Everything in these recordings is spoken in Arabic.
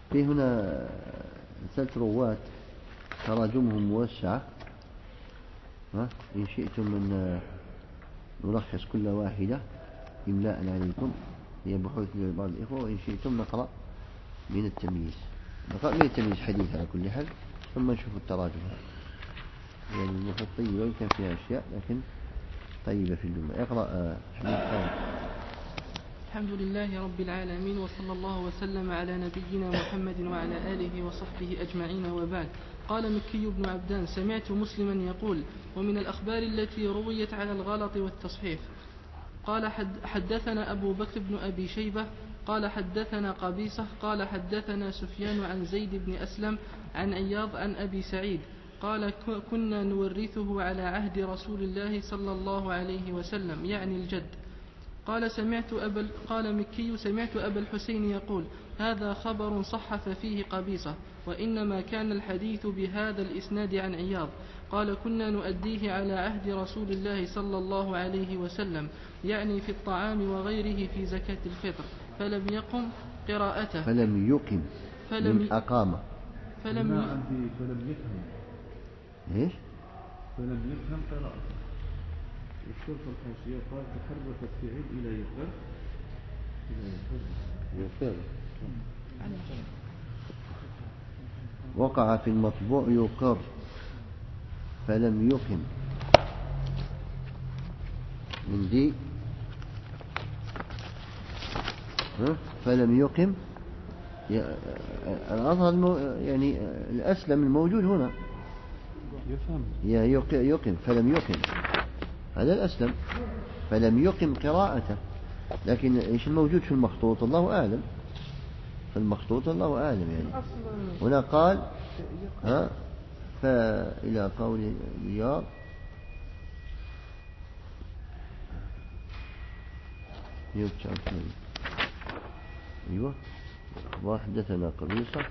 في هنا 3 رواة تراجمهم موسعة. إن شئتم من نلخص كل واحدة إملاء عليكم، هي بحوث لبعض الإخوة، وإن شئتم نقرأ من التمييز. نقرأ من التمييز حديث على كل حال، ثم نشوف التراجم. يعني المفروض طيبة وإن كان فيها أشياء لكن طيبة في الجملة. اقرأ حديث ثاني. الحمد لله رب العالمين، وصلى الله وسلم على نبينا محمد وعلى آله وصحبه أجمعين، وبعد. قال مكي بن عبدان: سمعت مسلما يقول: ومن الأخبار التي رويت على الغلط والتصحيف. قال حدثنا أبو بكر بن أبي شيبة قال حدثنا قبيصة قال حدثنا سفيان عن زيد بن أسلم عن عياض عن أبي سعيد قال: كنا نورثه على عهد رسول الله صلى الله عليه وسلم، يعني الجد. قال مكي: سمعت أبا الحسين يقول: هذا خبر صح فيه قبيصة، وإنما كان الحديث بهذا الإسناد عن عياض. قال: كنا نؤديه على عهد رسول الله صلى الله عليه وسلم، يعني في الطعام وغيره في زكاة الفطر، فلم يقم قراءته. فلم يقم من أقام. فلم يفهم. إيش؟ فلم يفهم قراءته. الشرط الحاشية قال: تحركت فعل إلى يقر. وقع في المطبوع يقر فلم يقم من دي. فلم يقم الأظهر يعني الأسلم الموجود هنا يقم فلم يقم، هذا الأسلم. فلم يقم قراءته، لكن إيش الموجود في المخطوط الله أعلم. في المخطوط الله أعلم. يعني هنا قال فإلى قول رياض: أيوة وحدثنا قبيصة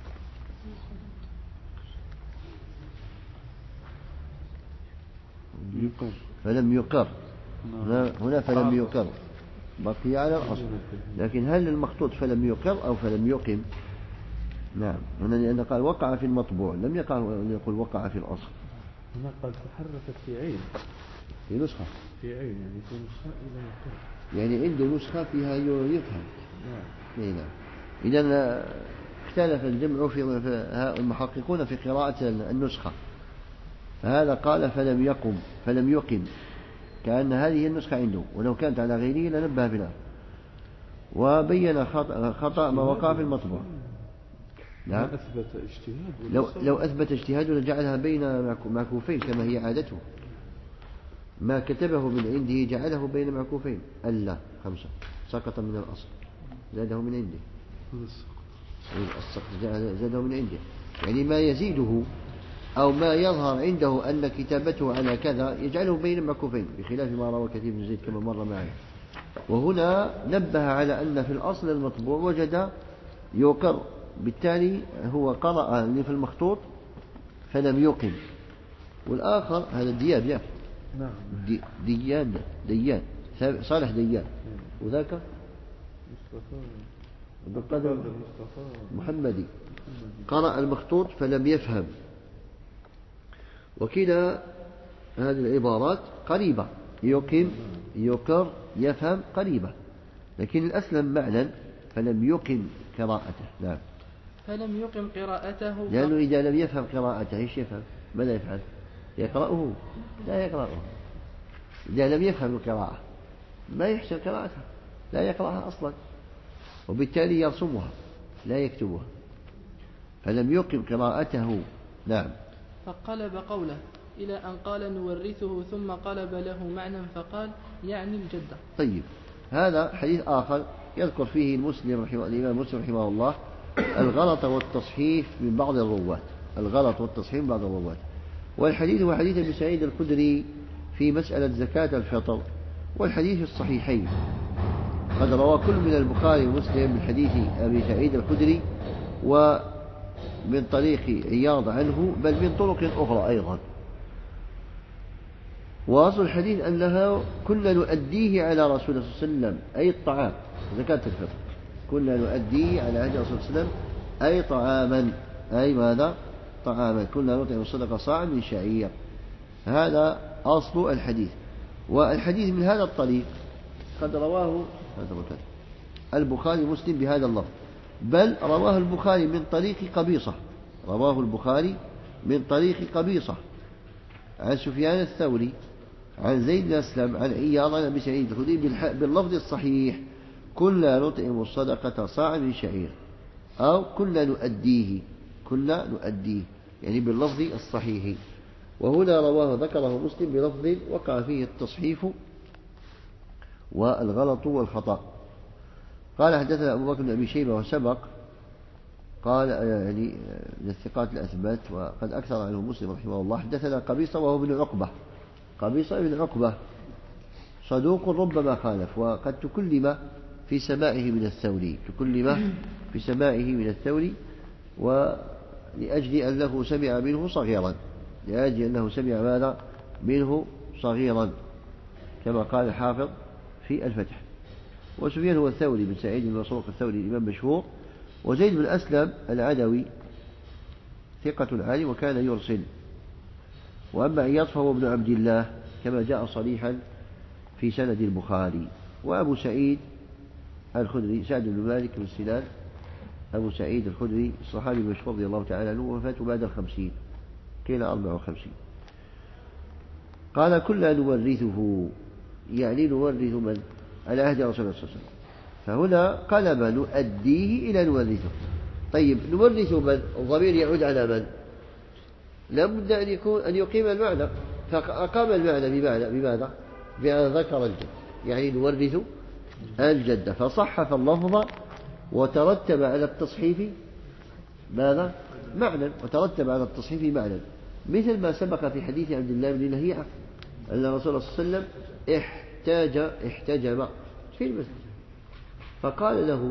فلم يقر. هنا فلم يقر بقي على الأصل، لكن هل المخطوط فلم يقر أو فلم يقم؟ نعم، هنا لأن قال وقع في المطبوع، لم يقل وقع في الأصل. هنا قال تحركت في عين، في نسخة في عين، يعني في نسخة إلى يقر، يعني عنده نسخة فيها يفهم. نعم. إذن اختلف الجمع في المحققون في قراءة النسخة، فهذا قال فلم يقم كأن هذه النسخة عنده، ولو كانت على غيره لنبه بها، وبين خطأ ما وقع في المطبوع. نعم. لو أثبت اجتهاد لجعلها بين معكوفين كما هي عادته. ما كتبه من عنده جعله بين معكوفين. ألا 5 سقط من الأصل، زاده من عنده. زاده من عنده، يعني ما يزيده أو ما يظهر عنده أن كتابته على كذا يجعله بين معكوفين، بخلاف ما روى كثير بن زيد كما مر معي. وهنا نبه على أن في الأصل المطبوع وجد يقر، بالتالي هو قرأ اللي في المخطوط فلم يقم. والآخر هذا دياب ديان صالح ديان، وذاك محمدي قرأ المخطوط فلم يفهم. وكلا هذه العبارات قريبة، يقم يقر يفهم قريبة، لكن الأسلم معنى فلم يقم قراءته. نعم، فلم يقم قراءته، لأنه إذا لم يفهم قراءته إيش يفهم؟ ماذا يفعل؟ يقرأه؟ لا يقرأه. إذا لم يفهم القراءة ما يحسن قراءتها، لا يقرأها أصلا، وبالتالي يرسمها لا يكتبها. فلم يقم قراءته. نعم. فقلب قوله إلى أن قال نورثه، ثم قلب له معنى فقال يعني الجدة. طيب، هذا حديث آخر يذكر فيه الإمام مسلم رحمه الله الغلط والتصحيف من بعض الرواة. الغلط والتصحيف من بعض الرواة. والحديث هو حديث ابن سعيد الخدري في مسألة زكاة الفطر، والحديث الصحيحين. قد روى كل من البخاري ومسلم من حديث أبي سعيد الخدري ومن طريق عياض عنه، بل من طرق أخرى أيضا. وأصل الحديث أنها كنا نؤديه على رسول الله صلى الله عليه وسلم، أي الطعام زكاة الفطر، كنا نؤديه على عهد رسول الله صلى الله عليه وسلم أي طعاما، أي ماذا؟ طعاما. كنا نطعم الصدقة صاعا من شعير. هذا أصل الحديث. والحديث من هذا الطريق قد رواه البخاري مسلم بهذا اللفظ، بل رواه البخاري من طريق قبيصة، رواه البخاري من طريق قبيصة عن سفيان الثوري عن زيد بن أسلم عن عياض عن أبي سعيد الخدري باللفظ الصحيح: كنا نطعم الصدقة صاعا من شعير، أو كنا نؤديه، كنا نؤديه، يعني باللفظ الصحيح. وهنا رواه ذكره مسلم بلفظ وقع فيه التصحيف والغلط والخطأ. قال حدثنا أبو بكر بن أبي شيبة وسبق، قال يعني من الثقات الأثبات وقد أكثر عنه مسلم رحمه الله. حدثنا قبيصة وهو ابن عقبة، قبيصة بن عقبة صدوق ربما خالف، وقد تكلم في سماعه من الثوري، تكلم في سماعه من الثوري، ولأجل أنه سمع منه صغيرا، لأجل أنه سمع ماذا منه صغيرا كما قال الحافظ في الفتح. وسفيان هو الثوري بن سعيد بن مسروق الثوري الإمام مشهور. وزيد بن أسلم العدوي ثقة عالي وكان يرسل. وأما عياض فهو ابن عبد الله كما جاء صريحا في سند البخاري. وأبو سعيد الخدري سعد بن مالك بن سنان أبو سعيد الخدري الصحابي المشهور رضي الله تعالى عنه، وفاته بعد 50 قيل 54. قال كنا نورثه، يعني نورث من؟ على عهد رسول الله صلى الله عليه وسلم. فهنا قلب نؤديه إلى نورثه. طيب نورث من؟ الضمير يعود على من؟ لابد أن يقيم المعنى، فأقام المعنى بماذا؟ بأن ذكر الجد، يعني نورث الجدة، فصحف اللفظ وترتب على التصحيف ماذا؟ معنى، وترتب على التصحيف معنى، مثل ما سبق في حديث عبد الله بن لهيعة أن رسول الله صلى الله عليه وسلم احتجم في المسجد، فقال له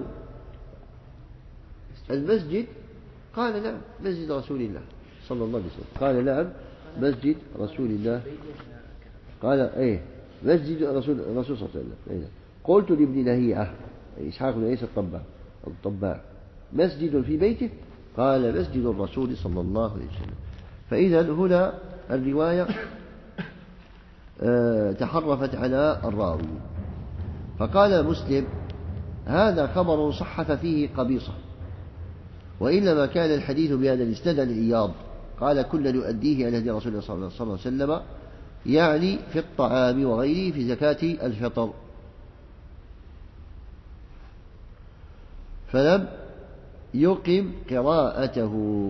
المسجد؟ قال نعم مسجد رسول الله صلى الله عليه وسلم. قال نعم مسجد رسول الله. قال ايه مسجد رسول الله صلى الله عليه وسلم. قلت لابن لهيعة إسحاق بن عيسى الطباع مسجد في بيته؟ قال مسجد الرسول صلى الله عليه وسلم. فإذا هنا الرواية تحرفت على الراوي. فقال مسلم هذا خبر صحف فيه قبيصة، وإنما كان الحديث بهذا الإسناد عن عياض قال كنا نؤديه على هدي رسول الله صلى الله عليه وسلم، يعني في الطعام وغيره في زكاة الفطر. فلم يقم قراءته،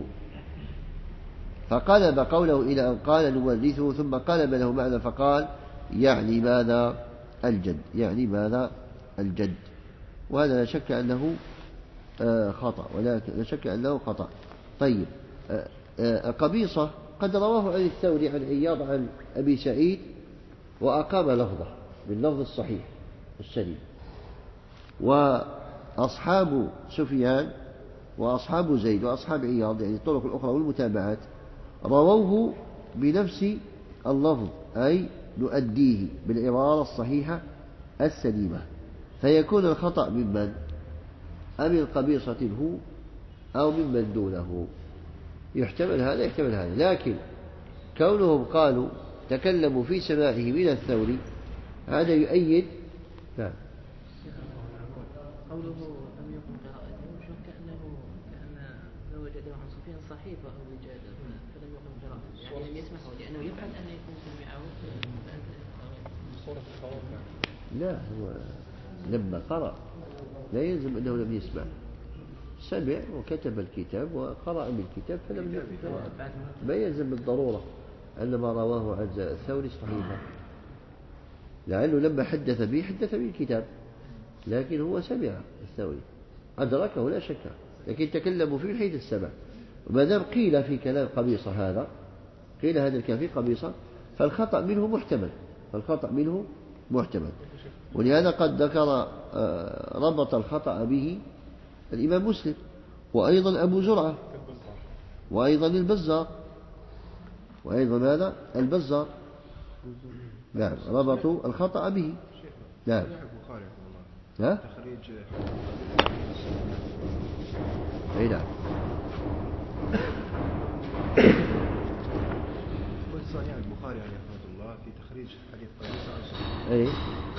فقلب قوله إلى أن قال نورثه، ثم قلب له معنى فقال يعني ماذا؟ الجد، يعني ماذا؟ الجد. وهذا لا شك أنه خطأ، ولكن لا شك أنه خطأ. طيب قبيصة قد رواه عن الثوري عن عياض عن أبي سعيد وأقام لفظه باللفظ الصحيح السليم. وأصحاب سفيان وأصحاب زيد وأصحاب عياض يعني الطرق الأخرى والمتابعات رووه بنفس اللفظ، أي نؤديه بالعبارة الصحيحة السليمة. فيكون الخطأ ممن؟ أم القبيصة هو أو ممن دونه؟ يحتمل هذا يحتمل هذا، لكن كونهم قالوا تكلموا في سماعه من الثوري هذا يؤيد. نعم. قوله لم يكن قراءته كأن لو وجده عن سفيان صحيفة أو وجادة فلم يكن قراءته، يعني لم يسمعه لأنه يفعل أن يكون سمعه. لا هو لما قرأ لا يلزم أنه لم يسمع، سمع وكتب الكتاب وقرأ بالكتاب فلم يكن قراءة. ما يلزم بالضرورة أن ما رواه عن الثوري صحيحة، لعله لما حدث به الكتاب، لكن هو سمع الثوري أدركه لا شك، لكن تكلموا فيه حيث السمع. وما دام قيل في كلام قبيصة هذا، قيل هذا الكلام في قبيصة، فالخطأ منه محتمل، فالخطأ منه محتمل. ولهذا قد ذكر ربط الخطأ به الإمام مسلم وأيضا أبو زرعة وأيضا البزار، وأيضا ماذا؟ البزار. نعم ربطوا الخطأ به. نعم. ها؟ أي نعم. صحيح البخاري عليه رحمة الله في تخريج حديث قبيصة أي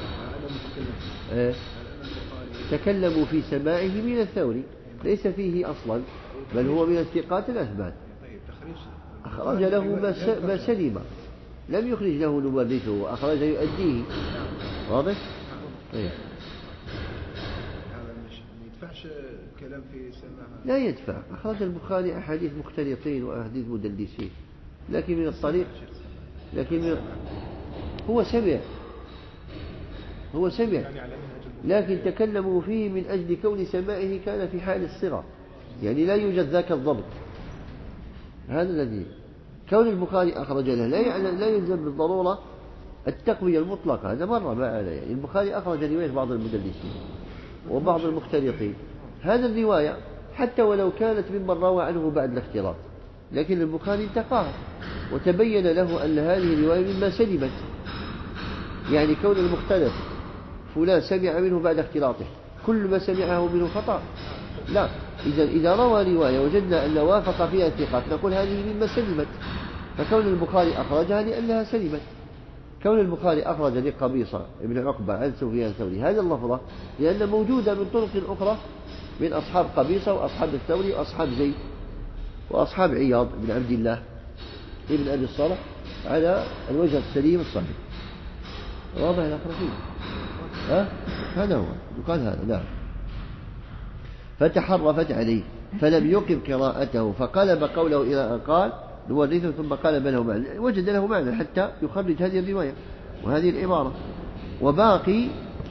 تكلموا في سماعه من الثوري، ليس فيه أصلا، بل هو من الثقات الأثبات. أخرج له ما سلم، لم يخرج له نورثه، أخرج يؤديه. واضح؟ أيه. يدفعش كلام في سماعه؟ لا يدفع. أخرج البخاري أحاديث مختلطين وأحاديث مدلسين، لكن من الطريق، هو سمع لكن تكلموا فيه من أجل كون سماعه كان في حال الصغر، يعني لا يوجد ذاك الضبط. هذا الذي كون البخاري أخرج له لا يلزم بالضرورة التقوية المطلقة. هذا مرة معنا، يعني البخاري أخرج رواية بعض المدلسين وبعض المختلطين، هذا الرواية حتى ولو كانت ممن روى عنه بعد الاختلاط، لكن البخاري انتقاها وتبين له أن هذه الرواية مما سلمت. يعني كون المختلط فلان سمع منه بعد اختلاطه، كل ما سمعه منه خطأ؟ لا. إذا روى رواية وجدنا أن وافق فيها الثقات نقول هذه مما سلمت، فكون البخاري أخرجها لأنها سلمت. كون البخاري أخرج لقبيصة ابن عقبة عن سفيان الثوري هذا اللفظة لأن موجودة من طرق أخرى من أصحاب قبيصة وأصحاب الثوري وأصحاب زيد وأصحاب عياض بن عبد الله ابن أبي الصالح على الوجه السليم الصحيح. واضح الأخر فيه؟ هذا هو يقال هذا. نعم. فتحرفت عليه فلم يقم قراءته فقلب قوله إلى أن قال نورثه ثم قلب له معنى، وجد له معنى حتى يخرج هذه الرواية وهذه العبارة. وباقي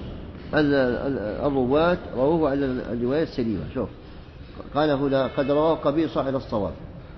الرواة رووه على الرواية السليمة. شوف قال هنا قد رواه قبيصة على الصواب،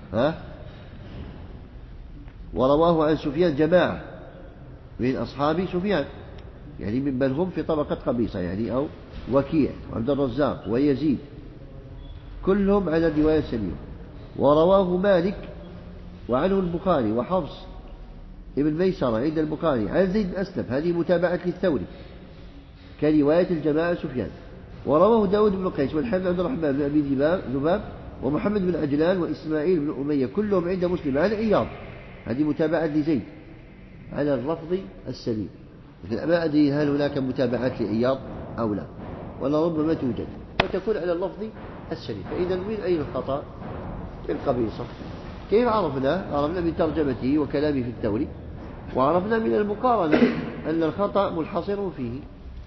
ورواه عن سفيان جماعة من أصحاب سفيان، يعني ممن هم في طبقة قبيصة، يعني أو وكيع وعبد الرزاق ويزيد، كلهم على الرواية السليمة. ورواه مالك وعنه البخاري وحفص ابن ميسرة عند البخاري عن زيد بن أسلم، هذه متابعة للثوري كرواية الجماعة سفيان. ورواه داود بن قيس والحمد عبد الرحمن بن أبي ذباب ومحمد بن عجلان وإسماعيل بن أمية كلهم عند مسلم عن عياض، هذه متابعة لزيد على اللفظ السليم. ما أدري هل هناك متابعات لعياض أو لا، ولا ربما توجد وتكون على اللفظ السليم. فإذا من أين الخطأ؟ في القبيصة. كيف عرفنا؟ عرفنا من ترجمته وكلامه في الثوري، وعرفنا من المقارنة أن الخطأ منحصر فيه.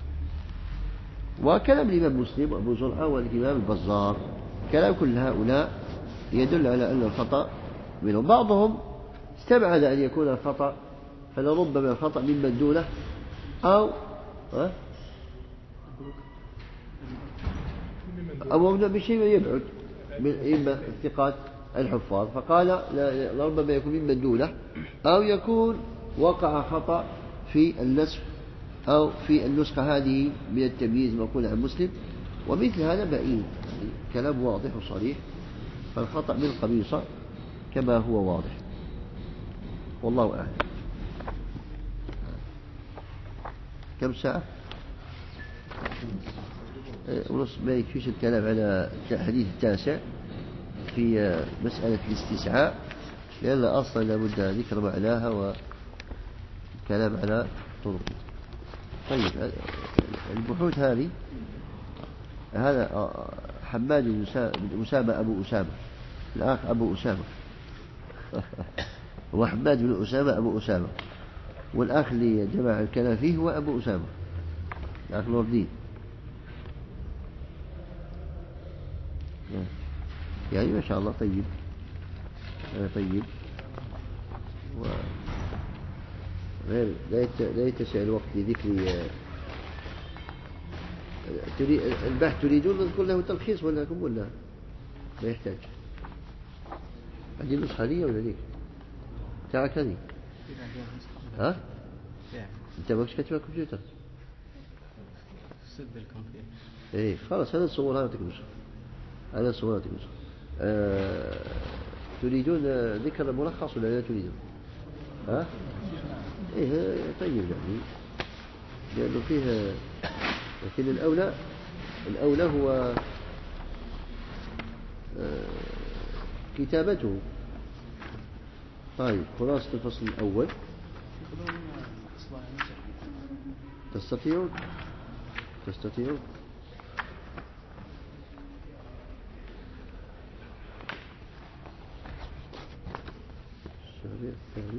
وكلام الإمام مسلم وأبو زرعة والإمام البزار، كلام كل هؤلاء يدل على أن الخطأ منهم. بعضهم استبعد أن يكون الخطأ، فلربما الخطأ ممن دونه أو بشيء يبعد من إما الثقات الحفاظ، فقال لربما يكون ممن دونه، أو يكون وقع خطأ في النسخ أو في النسخة هذه من التمييز مقول عن مسلم، ومثل هذا بعيد، كلام واضح وصريح. فالخطأ من القبيصة كما هو واضح، والله أعلم. كم ساعة؟ ونص. ما يكفيش الكلام على الحديث التاسع في مسألة الاستسعاء، لأن أصلا لابد ذكر معناها وكلام على طرق. طيب البحوث هذه، هذا حماد بن أسامة أبو أسامة، الأخ أبو أسامة هو حماد بن أسامة أبو أسامة، والأخ اللي جمع الكلام فيه هو أبو أسامة الأخ نور الدين. يعني ما شاء الله طيب طيب، غير لا يتسع الوقت لذكر. البحث تريدون نذكر له تلخيص ولا لكم ولا ما يحتاج؟ هذه النسخة لي ولا ليك؟ تاعك هذه؟ ها؟ انت ماكش كاتبها كمبيوتر؟ سد الكمبيوتر. ايه خلاص، هذا الصور هذا تكنسخ، هذا الصور تكنسخ. تريدون ذكر الملخص ولا لا تريدون؟ ها؟ ايه طيب، يعني لأنه فيه، لكن الأولى هو كتابته. طيب خلاصة الفصل الأول. تستطيعون الشهر الثاني.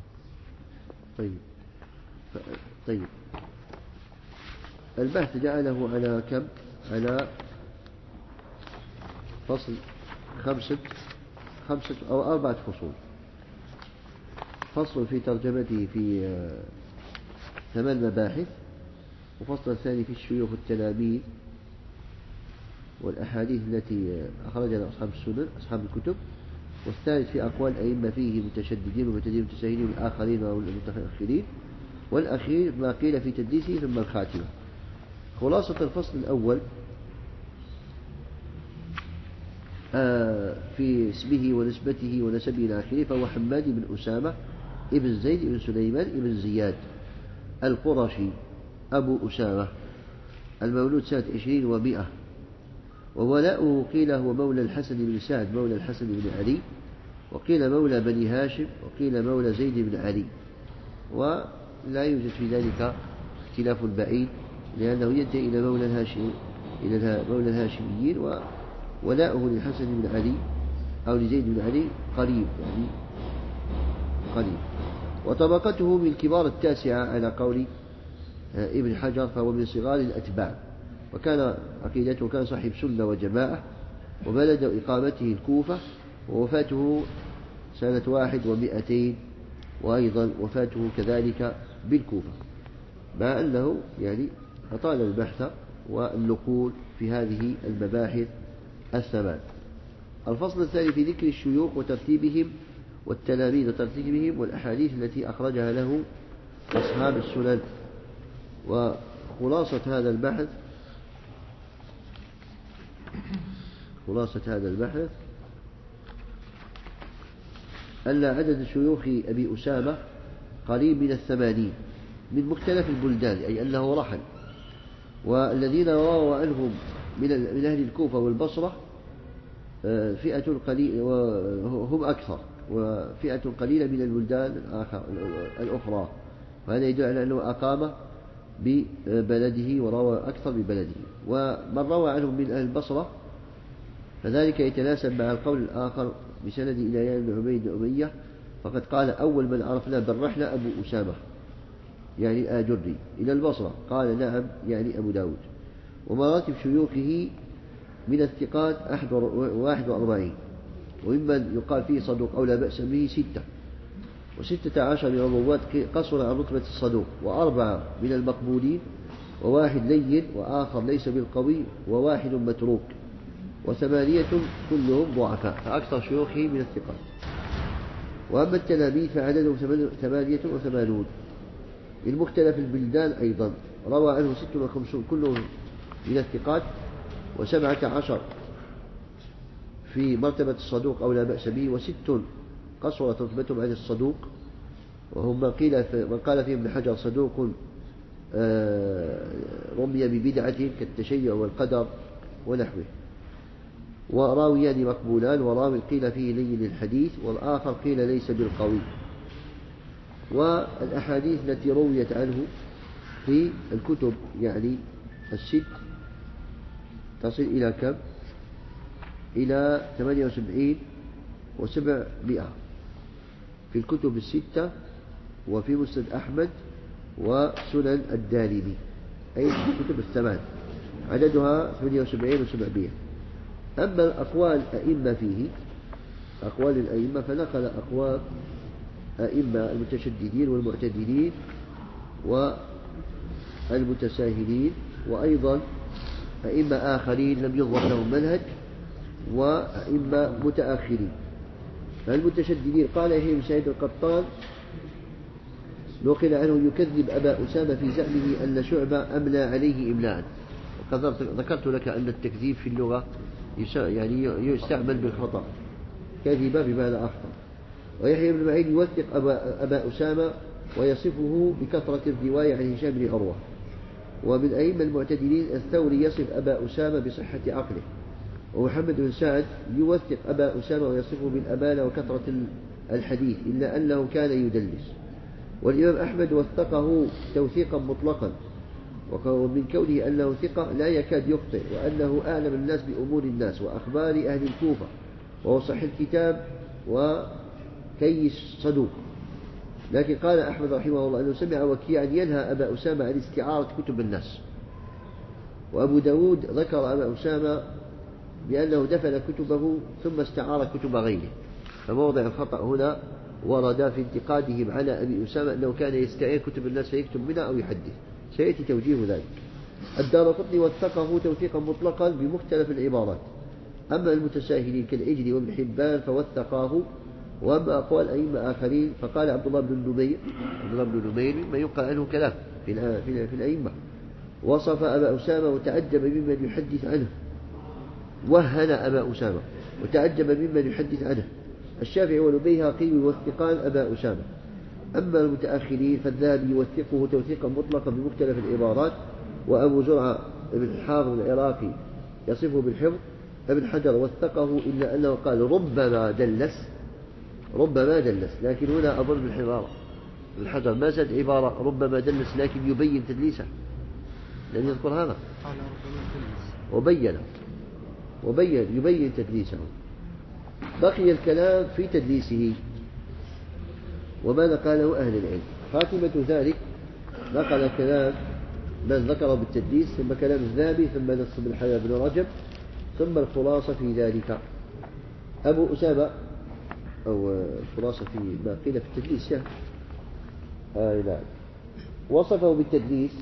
طيب البحث جعله على كم؟ على فصل خمسة أو 4 فصول. فصل في ترجمته في 8 مباحث، وفصل الثاني في الشيوخ التلاميذ والأحاديث التي أخرجها أصحاب السنن أصحاب الكتب، والثالث في أقوال أئمة فيه متشددين ومتدين متساهلين والآخرين والمتأخرين، والأخير ما قيل في تدليسه ثم الخاتمة. خلاصة الفصل الأول في اسمه ونسبته ونسبه إلى آخره، فهو حماد بن أسامة ابن زيد بن سليمان ابن زياد القرشي أبو أسامة، المولود سنة 20 و100، وولاؤه قيل هو مولى الحسن بن سعد مولى الحسن بن علي، وقيل مولى بني هاشم، وقيل مولى زيد بن علي، ولا يوجد في ذلك اختلاف بعيد، لأنه ينتهي إلى مولى الهاشمي إلى مولى الهاشميين، وولاؤه للحسن بن علي أو لزيد بن علي قريب، يعني قريب. وطبقته من كبار التاسعة على قول ابن حجر، فهو من صغار الأتباع، وكان عقيدته كان صاحب سنة وجماعة، وبلد إقامته الكوفة، ووفاته سنة 1 و200، وأيضا وفاته كذلك بالكوفة، مع أنه يعني أطال البحث والنقول في هذه المباحث 8. الفصل الثاني في ذكر الشيوخ وترتيبهم والتلاميذ وترتيبهم والأحاديث التي أخرجها له أصحاب السنن. وخلاصة هذا البحث أن عدد شيوخ أبي أسامة قريب من 80 من مختلف البلدان، أي أنه رحل، والذين رووا عنهم من أهل الكوفة والبصرة فئة قليلة وهم أكثر، وفئة قليلة من البلدان الأخرى، وهذا يدل على أنه أقام ببلده وروى أكثر ببلده. ومن روى عنهم من أهل البصرة فذلك يتناسب مع القول الآخر بسند إلى يان بن عبيد بن أمية، فقد قال أول من عرفنا بالرحلة أبو أسامة يعني آجري إلى البصرة، قال نعم يعني أبو داود. ومراتب شيوخه من الثقات 41، وممن يقال فيه صدوق أو لا بأس به 6، و16 من الرواة قصر عن رتبة الصدوق، و4 من المقبولين، و1 لين وآخر ليس بالقوي، و1 متروك، و8 كلهم ضعفاء، فأكثر شيوخه من الثقات. وأما التلاميذ فعددهم 88 من مختلف البلدان أيضا، روى عنه 56 كلهم من الثقات، و17 في مرتبة الصدوق أو لا بأس به، و6 قصرت رتبتهم عن الصدوق، وهم من قال فيهم ابن حجر صدوق رمي ببدعة كالتشيع والقدر ونحوه. وراويان مقبولان، وراوي قيل فيه لين الحديث، والآخر قيل ليس بالقوي. والأحاديث التي رويت عنه في الكتب يعني 6 تصل إلى كم؟ إلى 78 و700 في الكتب 6 وفي مسند أحمد وسنن الدارمي، أي الكتب 8 عددها 78 و700. أما أقوال أئمة فيه، أقوال الأئمة، فنقل أقوال أئمة المتشددين والمعتدلين والمتساهلين، وأيضا أئمة آخرين لم يظهر لهم منهج، وأئمة متأخرين. فالمتشددين قال يحيى بن سعيد القطان نقل عنه يكذب أبا أسامة في زعمه أن شعبة أملى عليه إملاء. وقد ذكرت لك أن التكذيب في اللغة يعني يستعمل بالخطأ، كذب بمعنى أخطأ. ويحيى بن معين يوثق أبا أسامة ويصفه بكثرة الرواية عن هشام بن عروة. ومن أئمة المعتدلين الثوري يصف أبا أسامة بصحة عقله، ومحمد بن سعد يوثق أبا أسامة ويصفه بالأمانة وكثرة الحديث إلا أنه كان يدلس. والإمام أحمد وثقه توثيقا مطلقا، ومن كونه أنه ثقة لا يكاد يخطئ، وأنه أعلم الناس بأمور الناس وأخبار أهل الكوفة، وهو صحيح الكتاب وكيس صدوق. لكن قال أحمد رحمه الله أنه سمع وكيعا ينهى أبا أسامة عن استعارة كتب الناس. وأبو داود ذكر أبا أسامة بأنه دفن كتبه ثم استعار كتب غيره، فموضع الخطأ هنا ورد في انتقادهم على أبي أسامة أنه كان يستعير كتب الناس فيكتب منها أو يحدث، سيأتي توجيه ذلك. الدارقطني وثقه توثيقا مطلقا بمختلف العبارات. أما المتساهلين كالعجلي وابن حبان فوثقاه. وأما أقوال أئمة آخرين فقال عبد الله بن نمير مما يقال عنه كلام في الأئمة، وصف أبا أسامة وتعجب ممن يحدث عنه، وهن أبا أسامة وتعجب ممن يحدث عنه. الشافعي والبيهقي يوثقان أبا أسامة. أما المتأخرين فالذهبي يوثقه توثيقا مطلقا بمختلف العبارات. وأبو زرعة ابن الحافظ العراقي يصفه بالحفظ. ابن حجر وثقه إلا أنه قال ربما دلس، لكن هنا أظن بالحضارة ابن حجر ما زاد عبارة ربما دلس، لكن يبين تدليسه، لأن يذكر هذا يبين تدليسه. بقي الكلام في تدليسه وما نقله أهل العلم. خاتمة ذلك نقل كلام من ذكر بالتدليس، ثم كلام الذهبي، ثم نص بن رجب، ثم الخلاصة في ذلك. أبو أسامة أو الخلاصة في ما قيل في التدليس نعم. وصفه بالتدليس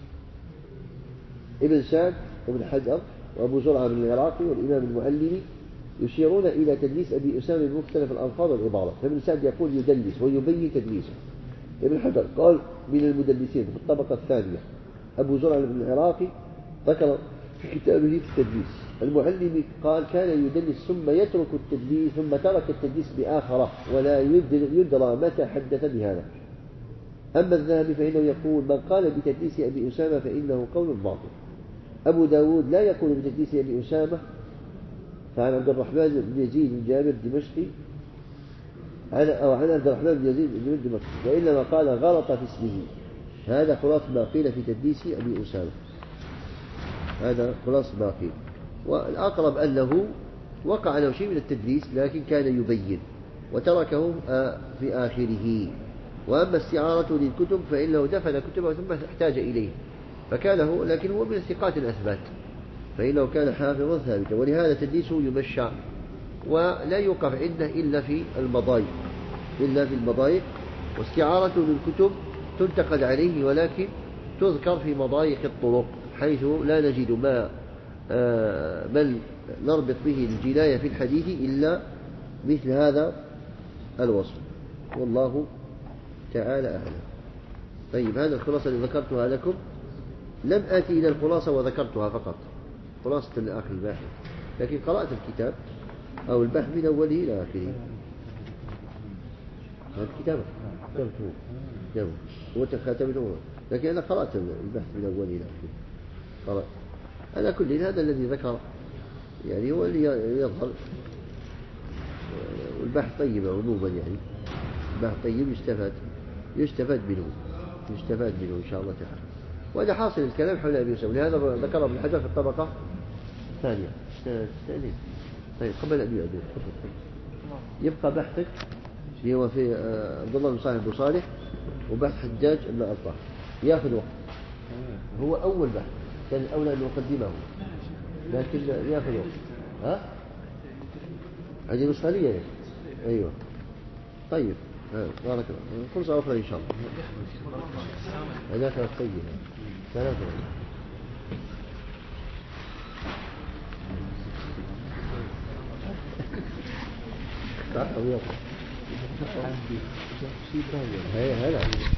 ابن سعد وابن حجر وأبو زرعة بن العراقي والإمام المعلمي يشيرون إلى تدليس أبي أسامة بمختلف الألفاظ والعبارات. فابن سعد يقول يدلس ويبين تدليسه. ابن حجر قال من المدلسين في الطبقة الثانية. أبو زرعة بن العراقي ذكر في كتابه في التدليس. المعلمي قال كان يدلس ثم يترك التدليس، ثم ترك التدليس بآخره ولا يدرى متى حدث بهذا. أما الذهبي فإنه يقول من قال بتدليس أبي أسامة فإنه قول باطل. أبو داود لا يقول بتدليس أبي أسامة، فعن عبد الرحمن بن يزيد بن جابر الدمشقي عن عبد الرحمن بن يزيد بن دمشقي، وإنما قال غلط في اسمه. هذا خلاص ما قيل في تدليس أبي أسامة، هذا خلاص ما قيل. والأقرب أنه وقع له شيء من التدليس لكن كان يبين وتركه في آخره. وأما استعارته للكتب فإنه دفن كتبه ثم احتاج إليه، فكان هو لكن هو من الثقات الأثبات، فإنه كان حافظا ثابتا، ولهذا تدليسه يمشى ولا يوقف عنده إلا في المضايق. واستعارته للكتب تنتقد عليه ولكن تذكر في مضايق الطرق، حيث لا نجد ما بل نربط به الجناية في الحديث إلا مثل هذا الوصف، والله تعالى أعلم. طيب، هذا الخلاصة اللي ذكرتها لكم. لم آتي إلى الخلاصة وذكرتها فقط، خلاصة الأخ الباحث، لكن قرأت الكتاب أو البحث من أوله إلى آخره. هذا الكتاب هو تخاتم الأول، لكن أنا قرأت البحث من أوله إلى آخره، قرأت. على كل هذا الذي ذكر يعني هو اللي يظهر. والبحث طيب عموما، يعني البحث طيب يستفاد منه إن شاء الله تعالى. وهذا حاصل الكلام حول أبي أسامة، لهذا ذكر ابن حجر في الطبقة الثانية. طيب، قبل أن يؤذن يبقى بحثك اللي هو في عبد الله بن صالح بن صالح، وبحث حجاج بن ألطاف يأخذ وقت. هو أول بحث كان الأولى أن نقدمه، لكن يأخذ وقت. هذه نسخة لي. أيوة، طيب، بارك الله. فرصة أخرى إن شاء الله. هذاك الطيب ثلاثة. هلا